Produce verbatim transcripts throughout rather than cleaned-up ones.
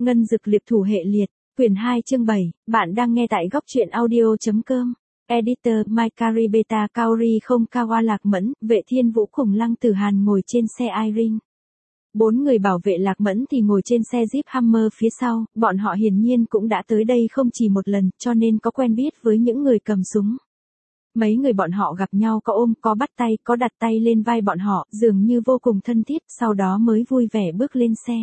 Ngân dực liệp thủ hệ liệt, quyển hai chương bảy, bạn đang nghe tại góc truyện audio.com. Editor Maikari Beta Kaori không Kawa Lạc Mẫn, Vệ Thiên Vũ cùng Lăng Tử Hàn ngồi trên xe Irene. Bốn người bảo vệ Lạc Mẫn thì ngồi trên xe Jeep Hummer phía sau, bọn họ hiển nhiên cũng đã tới đây không chỉ một lần, cho nên có quen biết với những người cầm súng. Mấy người bọn họ gặp nhau có ôm, có bắt tay, có đặt tay lên vai bọn họ, dường như vô cùng thân thiết, sau đó mới vui vẻ bước lên xe.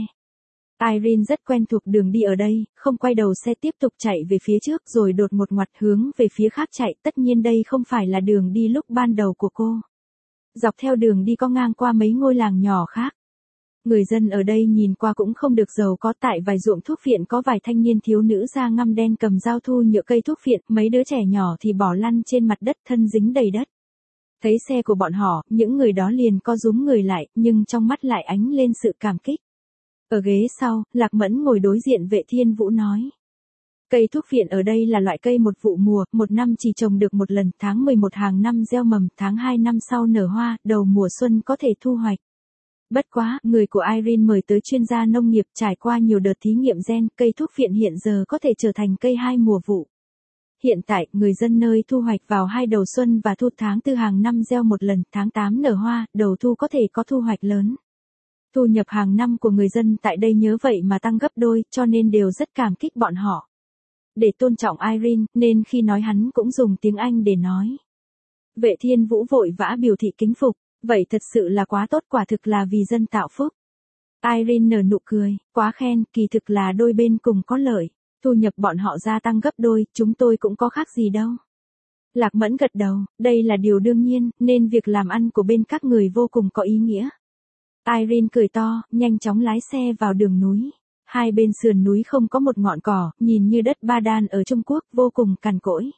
Irene rất quen thuộc đường đi ở đây, không quay đầu xe tiếp tục chạy về phía trước rồi đột một ngoặt hướng về phía khác chạy, tất nhiên đây không phải là đường đi lúc ban đầu của cô. Dọc theo đường đi có ngang qua mấy ngôi làng nhỏ khác. Người dân ở đây nhìn qua cũng không được giàu có, tại vài ruộng thuốc phiện có vài thanh niên thiếu nữ da ngăm đen cầm dao thu nhựa cây thuốc phiện, mấy đứa trẻ nhỏ thì bỏ lăn trên mặt đất thân dính đầy đất. Thấy xe của bọn họ, những người đó liền co rúm người lại, nhưng trong mắt lại ánh lên sự cảm kích. Ở ghế sau, Lạc Mẫn ngồi đối diện Vệ Thiên Vũ nói. Cây thuốc phiện ở đây là loại cây một vụ mùa, một năm chỉ trồng được một lần, tháng mười một hàng năm gieo mầm, tháng hai năm sau nở hoa, đầu mùa xuân có thể thu hoạch. Bất quá, người của Irene mời tới chuyên gia nông nghiệp, trải qua nhiều đợt thí nghiệm gen, cây thuốc phiện hiện giờ có thể trở thành cây hai mùa vụ. Hiện tại, người dân nơi thu hoạch vào hai đầu xuân và thu, tháng tư hàng năm gieo một lần, tháng tám nở hoa, đầu thu có thể có thu hoạch lớn. Thu nhập hàng năm của người dân tại đây nhớ vậy mà tăng gấp đôi, cho nên đều rất cảm kích bọn họ. Để tôn trọng Irene, nên khi nói hắn cũng dùng tiếng Anh để nói. Vệ Thiên Vũ vội vã biểu thị kính phục, vậy thật sự là quá tốt, quả thực là vì dân tạo phúc. Irene nở nụ cười, quá khen, kỳ thực là đôi bên cùng có lợi, thu nhập bọn họ gia tăng gấp đôi, chúng tôi cũng có khác gì đâu. Lạc Mẫn gật đầu, đây là điều đương nhiên, nên việc làm ăn của bên các người vô cùng có ý nghĩa. Irene cười to, nhanh chóng lái xe vào đường núi. Hai bên sườn núi không có một ngọn cỏ, nhìn như đất Ba Đan ở Trung Quốc, vô cùng cằn cỗi.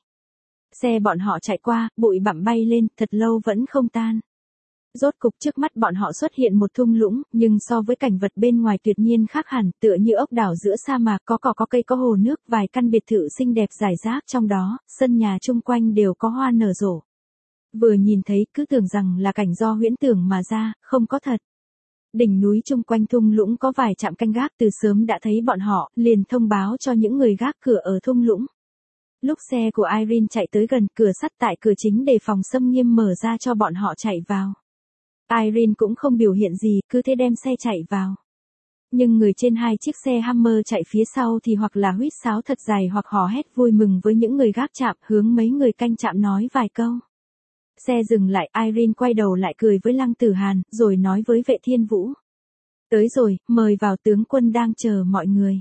Xe bọn họ chạy qua, bụi bặm bay lên, thật lâu vẫn không tan. Rốt cục trước mắt bọn họ xuất hiện một thung lũng, nhưng so với cảnh vật bên ngoài tuyệt nhiên khác hẳn, tựa như ốc đảo giữa sa mạc, có cỏ có cây có hồ nước, vài căn biệt thự xinh đẹp rải rác trong đó, sân nhà chung quanh đều có hoa nở rộ. Vừa nhìn thấy cứ tưởng rằng là cảnh do huyễn tưởng mà ra, không có thật. Đỉnh núi chung quanh thung lũng có vài trạm canh gác, từ sớm đã thấy bọn họ, liền thông báo cho những người gác cửa ở thung lũng. Lúc xe của Irene chạy tới gần, cửa sắt tại cửa chính đề phòng xâm nghiêm mở ra cho bọn họ chạy vào. Irene cũng không biểu hiện gì, cứ thế đem xe chạy vào. Nhưng người trên hai chiếc xe Hummer chạy phía sau thì hoặc là huýt sáo thật dài hoặc hò hét vui mừng với những người gác trạm, hướng mấy người canh trạm nói vài câu. Xe dừng lại, Irene quay đầu lại cười với Lăng Tử Hàn, rồi nói với Vệ Thiên Vũ. Tới rồi, mời vào, tướng quân đang chờ mọi người.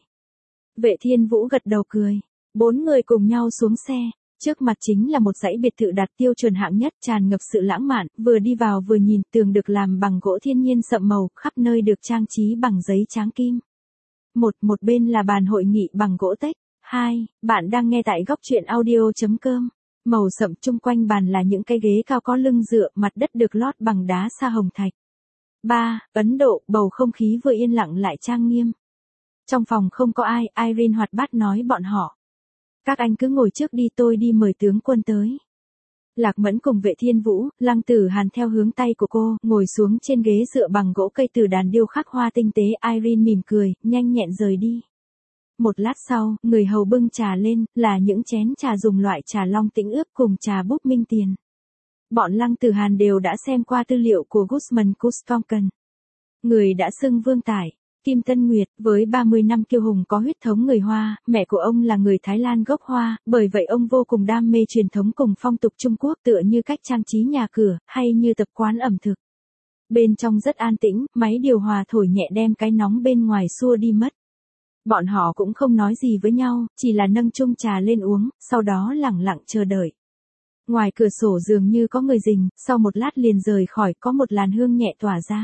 Vệ Thiên Vũ gật đầu cười. Bốn người cùng nhau xuống xe. Trước mặt chính là một dãy biệt thự đạt tiêu chuẩn hạng nhất, tràn ngập sự lãng mạn, vừa đi vào vừa nhìn, tường được làm bằng gỗ thiên nhiên sậm màu, khắp nơi được trang trí bằng giấy tráng kim. Một, một bên là bàn hội nghị bằng gỗ tếch. Hai, bạn đang nghe tại góc truyện audio.com. Màu sậm, chung quanh bàn là những cái ghế cao có lưng dựa, mặt đất được lót bằng đá sa hồng thạch. Ba, Ấn Độ, bầu không khí vừa yên lặng lại trang nghiêm. Trong phòng không có ai, Irene hoạt bát nói bọn họ. Các anh cứ ngồi trước đi, tôi đi mời tướng quân tới. Lạc Mẫn cùng Vệ Thiên Vũ, Lăng Tử Hàn theo hướng tay của cô, ngồi xuống trên ghế dựa bằng gỗ cây từ đàn điêu khắc hoa tinh tế. Irene mỉm cười, nhanh nhẹn rời đi. Một lát sau, người hầu bưng trà lên, là những chén trà dùng loại trà long tĩnh ướp cùng trà búp minh tiền. Bọn Lăng Tử Hàn đều đã xem qua tư liệu của Guzman Kustonkon. Người đã xưng vương tải, Kim Tân Nguyệt, với ba mươi năm kiêu hùng có huyết thống người Hoa, mẹ của ông là người Thái Lan gốc Hoa, bởi vậy ông vô cùng đam mê truyền thống cùng phong tục Trung Quốc, tựa như cách trang trí nhà cửa, hay như tập quán ẩm thực. Bên trong rất an tĩnh, máy điều hòa thổi nhẹ đem cái nóng bên ngoài xua đi mất. Bọn họ cũng không nói gì với nhau, chỉ là nâng chung trà lên uống, sau đó lẳng lặng chờ đợi. Ngoài cửa sổ dường như có người rình, sau một lát liền rời khỏi, có một làn hương nhẹ tỏa ra.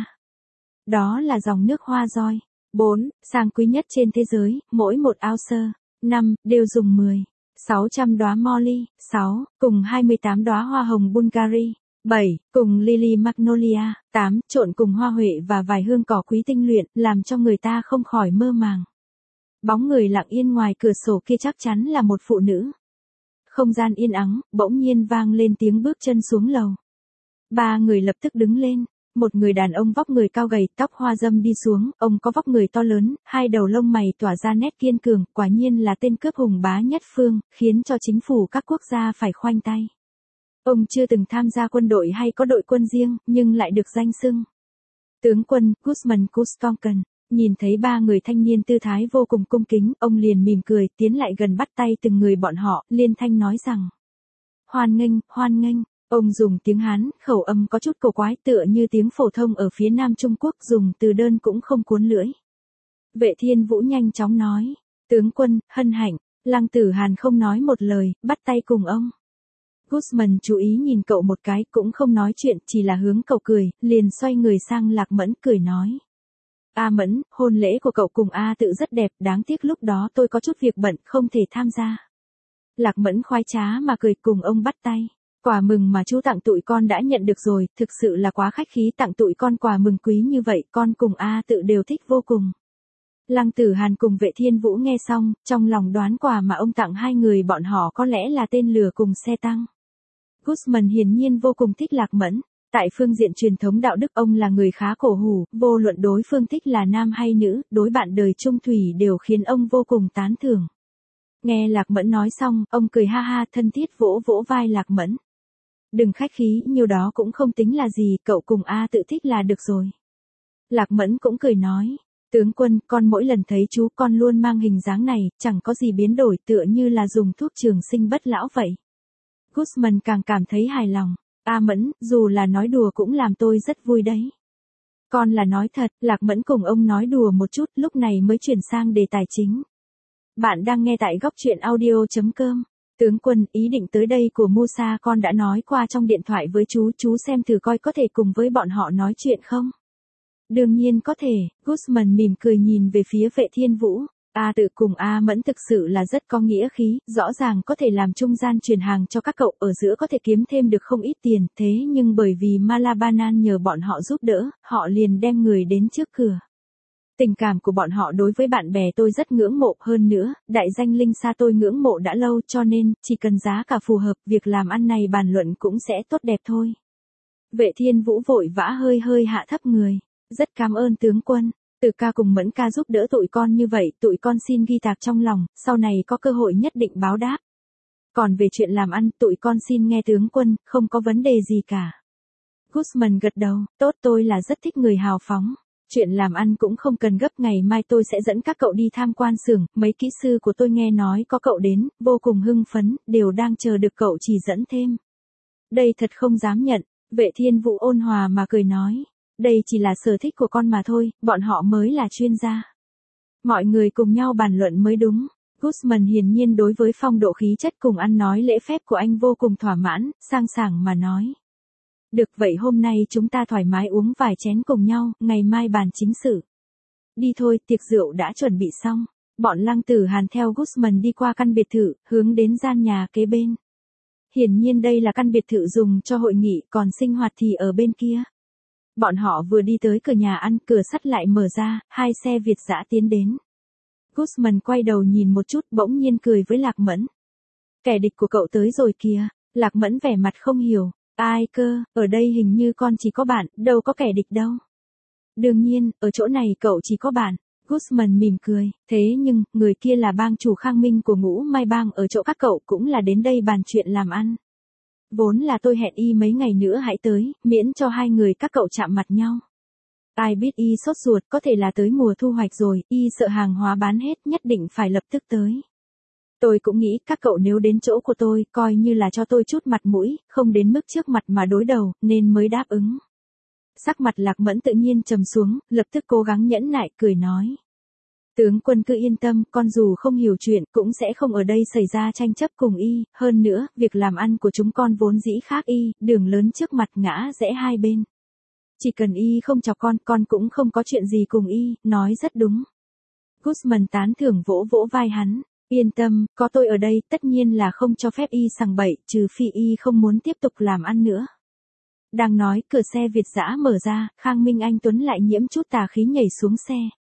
Đó là dòng nước hoa roi. Bốn, sang quý nhất trên thế giới, mỗi một ounce. Năm, đều dùng mười. sáu trăm đóa Molly. Sáu, cùng hai mươi tám đóa hoa hồng Bulgari. Bảy, cùng Lily Magnolia. Tám, trộn cùng hoa huệ và vài hương cỏ quý tinh luyện, làm cho người ta không khỏi mơ màng. Bóng người lặng yên ngoài cửa sổ kia chắc chắn là một phụ nữ. Không gian yên ắng, bỗng nhiên vang lên tiếng bước chân xuống lầu. Ba người lập tức đứng lên. Một người đàn ông vóc người cao gầy, tóc hoa râm đi xuống, ông có vóc người to lớn, hai đầu lông mày tỏa ra nét kiên cường, quả nhiên là tên cướp hùng bá nhất phương, khiến cho chính phủ các quốc gia phải khoanh tay. Ông chưa từng tham gia quân đội hay có đội quân riêng, nhưng lại được danh xưng tướng quân Guzman Kustonken. Nhìn thấy ba người thanh niên tư thái vô cùng cung kính, ông liền mỉm cười, tiến lại gần bắt tay từng người bọn họ, liên thanh nói rằng: hoan nghênh, hoan nghênh. Ông dùng tiếng Hán, khẩu âm có chút cổ quái tựa như tiếng phổ thông ở phía Nam Trung Quốc, dùng từ đơn cũng không cuốn lưỡi. Vệ Thiên Vũ nhanh chóng nói: tướng quân, hân hạnh. Lăng Tử Hàn không nói một lời, bắt tay cùng ông. Guzman chú ý nhìn cậu một cái, cũng không nói chuyện, chỉ là hướng cậu cười, liền xoay người sang Lạc Mẫn cười nói: A Mẫn, hôn lễ của cậu cùng A Tự rất đẹp, đáng tiếc lúc đó tôi có chút việc bận, không thể tham gia. Lạc Mẫn khoái trá mà cười cùng ông bắt tay. Quà mừng mà chú tặng tụi con đã nhận được rồi, thực sự là quá khách khí, tặng tụi con quà mừng quý như vậy, con cùng A Tự đều thích vô cùng. Lăng Tử Hàn cùng Vệ Thiên Vũ nghe xong, trong lòng đoán quà mà ông tặng hai người bọn họ có lẽ là tên lừa cùng xe tăng. Guzman hiển nhiên vô cùng thích Lạc Mẫn. Tại phương diện truyền thống đạo đức ông là người khá cổ hủ, vô luận đối phương thích là nam hay nữ, đối bạn đời chung thủy đều khiến ông vô cùng tán thưởng. Nghe Lạc Mẫn nói xong, ông cười ha ha thân thiết vỗ vỗ vai Lạc Mẫn. Đừng khách khí, nhiều đó cũng không tính là gì, cậu cùng A Tự thích là được rồi. Lạc Mẫn cũng cười nói: tướng quân, con mỗi lần thấy chú con luôn mang hình dáng này, chẳng có gì biến đổi, tựa như là dùng thuốc trường sinh bất lão vậy. Guzman càng cảm thấy hài lòng. A Mẫn, dù là nói đùa cũng làm tôi rất vui đấy. Con là nói thật. Lạc Mẫn cùng ông nói đùa một chút, lúc này mới chuyển sang đề tài chính. Bạn đang nghe tại góc truyện audio chấm com. Tướng quân, ý định tới đây của Musa con đã nói qua trong điện thoại với chú, chú xem thử coi có thể cùng với bọn họ nói chuyện không? Đương nhiên có thể. Guzman mỉm cười nhìn về phía Vệ Thiên Vũ. A Tự cùng A Mẫn thực sự là rất có nghĩa khí, rõ ràng có thể làm trung gian truyền hàng cho các cậu, ở giữa có thể kiếm thêm được không ít tiền, thế nhưng bởi vì Malabanan nhờ bọn họ giúp đỡ, họ liền đem người đến trước cửa. Tình cảm của bọn họ đối với bạn bè tôi rất ngưỡng mộ, hơn nữa, đại danh Linh Sa tôi ngưỡng mộ đã lâu, cho nên, chỉ cần giá cả phù hợp, việc làm ăn này bàn luận cũng sẽ tốt đẹp thôi. Vệ Thiên Vũ vội vã hơi hơi hạ thấp người. Rất cảm ơn tướng quân. Từ ca cùng Mẫn ca giúp đỡ tụi con như vậy, tụi con xin ghi tạc trong lòng, sau này có cơ hội nhất định báo đáp. Còn về chuyện làm ăn, tụi con xin nghe tướng quân, không có vấn đề gì cả. Guzman gật đầu, tốt, tôi là rất thích người hào phóng. Chuyện làm ăn cũng không cần gấp, ngày mai tôi sẽ dẫn các cậu đi tham quan xưởng, mấy kỹ sư của tôi nghe nói có cậu đến, vô cùng hưng phấn, đều đang chờ được cậu chỉ dẫn thêm. Đây thật không dám nhận. Vệ Thiên Vũ ôn hòa mà cười nói. Đây chỉ là sở thích của con mà thôi, bọn họ mới là chuyên gia. Mọi người cùng nhau bàn luận mới đúng. Guzman hiển nhiên đối với phong độ khí chất cùng ăn nói lễ phép của anh vô cùng thỏa mãn, sang sảng mà nói. Được vậy hôm nay chúng ta thoải mái uống vài chén cùng nhau, ngày mai bàn chính sự. Đi thôi, tiệc rượu đã chuẩn bị xong. Bọn Lăng Tử Hàn theo Guzman đi qua căn biệt thự, hướng đến gian nhà kế bên. Hiển nhiên đây là căn biệt thự dùng cho hội nghị, còn sinh hoạt thì ở bên kia. Bọn họ vừa đi tới cửa nhà ăn, cửa sắt lại mở ra, hai xe Việt dã tiến đến. Guzman quay đầu nhìn một chút, bỗng nhiên cười với Lạc Mẫn. Kẻ địch của cậu tới rồi kìa. Lạc Mẫn vẻ mặt không hiểu. Ai cơ, ở đây hình như con chỉ có bạn, đâu có kẻ địch đâu. Đương nhiên, ở chỗ này cậu chỉ có bạn. Guzman mỉm cười, thế nhưng, người kia là bang chủ Khang Minh của Ngũ Mai Bang, ở chỗ các cậu cũng là đến đây bàn chuyện làm ăn. Vốn là tôi hẹn y mấy ngày nữa hãy tới, miễn cho hai người các cậu chạm mặt nhau. Ai biết y sốt ruột, có thể là tới mùa thu hoạch rồi, y sợ hàng hóa bán hết, nhất định phải lập tức tới. Tôi cũng nghĩ các cậu nếu đến chỗ của tôi, coi như là cho tôi chút mặt mũi, không đến mức trước mặt mà đối đầu, nên mới đáp ứng. Sắc mặt Lạc Mẫn tự nhiên trầm xuống, lập tức cố gắng nhẫn nại, cười nói. Tướng quân cứ yên tâm, con dù không hiểu chuyện, cũng sẽ không ở đây xảy ra tranh chấp cùng y, hơn nữa, việc làm ăn của chúng con vốn dĩ khác y, đường lớn trước mặt ngã rẽ hai bên. Chỉ cần y không chọc con, con cũng không có chuyện gì cùng y, nói rất đúng. Guzman tán thưởng vỗ vỗ vai hắn, yên tâm, có tôi ở đây, tất nhiên là không cho phép y sằng bậy, trừ phi y không muốn tiếp tục làm ăn nữa. Đang nói, cửa xe Việt dã mở ra, Khang Minh Anh Tuấn lại nhiễm chút tà khí nhảy xuống xe.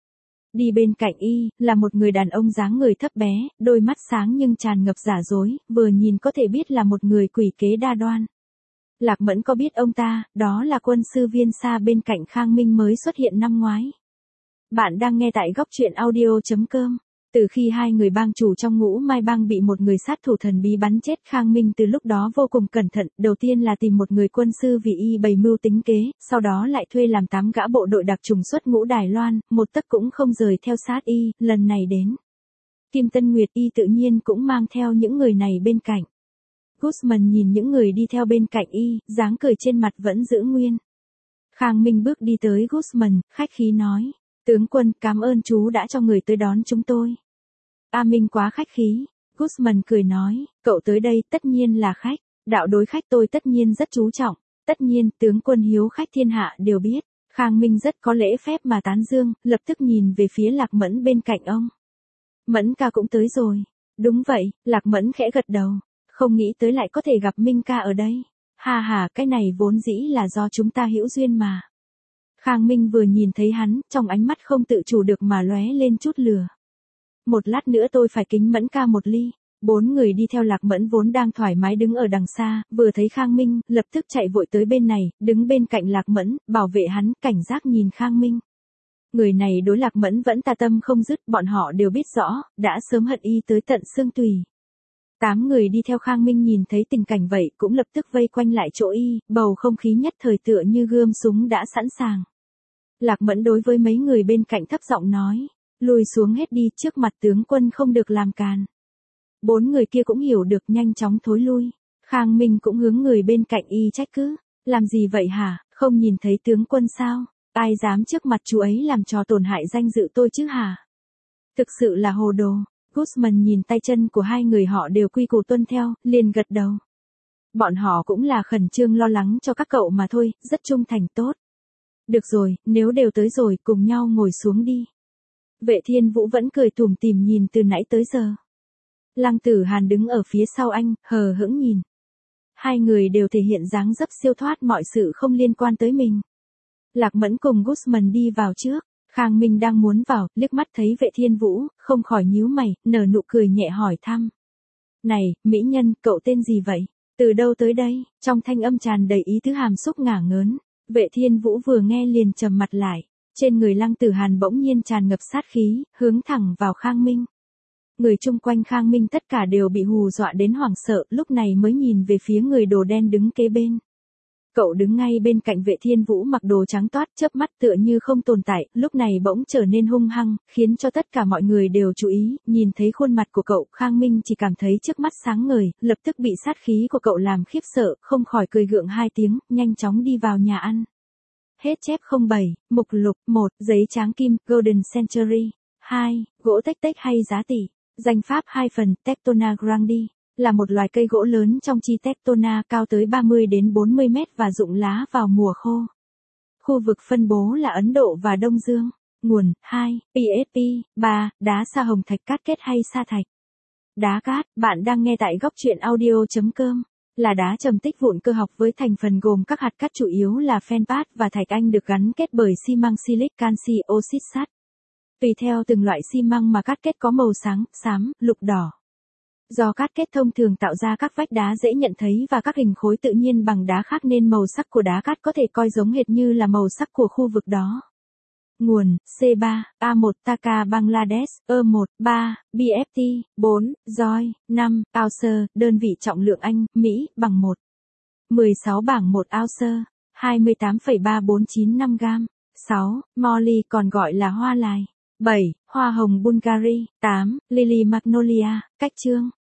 Đi bên cạnh y, là một người đàn ông dáng người thấp bé, đôi mắt sáng nhưng tràn ngập giả dối, vừa nhìn có thể biết là một người quỷ kế đa đoan. Lạc Mẫn có biết ông ta, đó là quân sư Viên Sa bên cạnh Khang Minh mới xuất hiện năm ngoái. Bạn đang nghe tại góc truyện audio.com. Từ khi hai người bang chủ trong Ngũ Mai Bang bị một người sát thủ thần bí bắn chết, Khang Minh từ lúc đó vô cùng cẩn thận, đầu tiên là tìm một người quân sư vì y bày mưu tính kế, sau đó lại thuê làm tám gã bộ đội đặc trùng xuất ngũ Đài Loan, một tấc cũng không rời theo sát y, lần này đến Kim Tân Nguyệt y tự nhiên cũng mang theo những người này bên cạnh. Guzman nhìn những người đi theo bên cạnh y, dáng cười trên mặt vẫn giữ nguyên. Khang Minh bước đi tới Guzman, khách khí nói, tướng quân, cảm ơn chú đã cho người tới đón chúng tôi. A Minh quá khách khí. Guzman cười nói, cậu tới đây tất nhiên là khách, đạo đối khách tôi tất nhiên rất chú trọng, tất nhiên tướng quân hiếu khách thiên hạ đều biết. Khang Minh rất có lễ phép mà tán dương, lập tức nhìn về phía Lạc Mẫn bên cạnh ông. Mẫn ca cũng tới rồi. Đúng vậy, Lạc Mẫn khẽ gật đầu, không nghĩ tới lại có thể gặp Minh ca ở đây. Ha ha, cái này vốn dĩ là do chúng ta hữu duyên mà. Khang Minh vừa nhìn thấy hắn, trong ánh mắt không tự chủ được mà lóe lên chút lửa. Một lát nữa tôi phải kính Mẫn ca một ly. Bốn người đi theo Lạc Mẫn vốn đang thoải mái đứng ở đằng xa, vừa thấy Khang Minh, lập tức chạy vội tới bên này, đứng bên cạnh Lạc Mẫn, bảo vệ hắn, cảnh giác nhìn Khang Minh. Người này đối Lạc Mẫn vẫn tà tâm không dứt, bọn họ đều biết rõ, đã sớm hận y tới tận xương tùy. Tám người đi theo Khang Minh nhìn thấy tình cảnh vậy cũng lập tức vây quanh lại chỗ y, bầu không khí nhất thời tựa như gươm súng đã sẵn sàng. Lạc Mẫn đối với mấy người bên cạnh thấp giọng nói, lùi xuống hết đi, trước mặt tướng quân không được làm càn. Bốn người kia cũng hiểu được, nhanh chóng thối lui. Khang Minh cũng hướng người bên cạnh y trách cứ, làm gì vậy hả, không nhìn thấy tướng quân sao, ai dám trước mặt chú ấy làm trò tổn hại danh dự tôi chứ hả? Thực sự là hồ đồ. Guzman nhìn tay chân của hai người họ đều quy củ tuân theo, liền gật đầu. Bọn họ cũng là khẩn trương lo lắng cho các cậu mà thôi, rất trung thành tốt. Được rồi, nếu đều tới rồi, cùng nhau ngồi xuống đi. Vệ Thiên Vũ vẫn cười tủm tỉm nhìn từ nãy tới giờ. Lăng Tử Hàn đứng ở phía sau anh, hờ hững nhìn. Hai người đều thể hiện dáng dấp siêu thoát mọi sự không liên quan tới mình. Lạc Mẫn cùng Guzman đi vào trước. Khang Minh đang muốn vào, liếc mắt thấy Vệ Thiên Vũ, không khỏi nhíu mày, nở nụ cười nhẹ hỏi thăm. Này, mỹ nhân, cậu tên gì vậy? Từ đâu tới đây? Trong thanh âm tràn đầy ý tứ hàm xúc ngả ngớn. Vệ Thiên Vũ vừa nghe liền trầm mặt lại. Trên người Lăng Tử Hàn bỗng nhiên tràn ngập sát khí, hướng thẳng vào Khang Minh. Người chung quanh Khang Minh tất cả đều bị hù dọa đến hoảng sợ, lúc này mới nhìn về phía người đồ đen đứng kế bên. Cậu đứng ngay bên cạnh Vệ Thiên Vũ mặc đồ trắng toát, chớp mắt tựa như không tồn tại, lúc này bỗng trở nên hung hăng, khiến cho tất cả mọi người đều chú ý, nhìn thấy khuôn mặt của cậu, Khang Minh chỉ cảm thấy trước mắt sáng ngời, lập tức bị sát khí của cậu làm khiếp sợ, không khỏi cười gượng hai tiếng, nhanh chóng đi vào nhà ăn. Hết chép không bảy, mục lục, một, giấy tráng kim, Golden Century, hai, gỗ tếch tếch hay giá tỷ, danh pháp hai phần, Tectona grandi. Là một loài cây gỗ lớn trong chi Tectona, cao tới ba mươi đến bốn mươi mét và rụng lá vào mùa khô. Khu vực phân bố là Ấn Độ và Đông Dương. Nguồn, hai, pê ép pê, ba, đá sa hồng thạch cát kết hay sa thạch. Đá cát, bạn đang nghe tại góc truyện audio.com. Là đá trầm tích vụn cơ học với thành phần gồm các hạt cát chủ yếu là phenpat và thạch anh được gắn kết bởi xi măng silic canxi oxit sắt. Tùy theo từng loại xi măng mà cát kết có màu sáng, xám, lục đỏ. Do cát kết thông thường tạo ra các vách đá dễ nhận thấy và các hình khối tự nhiên bằng đá khác nên màu sắc của đá cát có thể coi giống hệt như là màu sắc của khu vực đó. Nguồn, xê ba, a một Taka Bangladesh, E một, ba, bê ép tê, bốn, Joy, năm, ounce, đơn vị trọng lượng Anh, Mỹ, bằng một. mười sáu bảng một ounce, hai mươi tám phẩy ba bốn chín năm gam. sáu. Molly còn gọi là hoa lài. bảy. Hoa hồng Bulgari. tám. Lily Magnolia. Cách chương.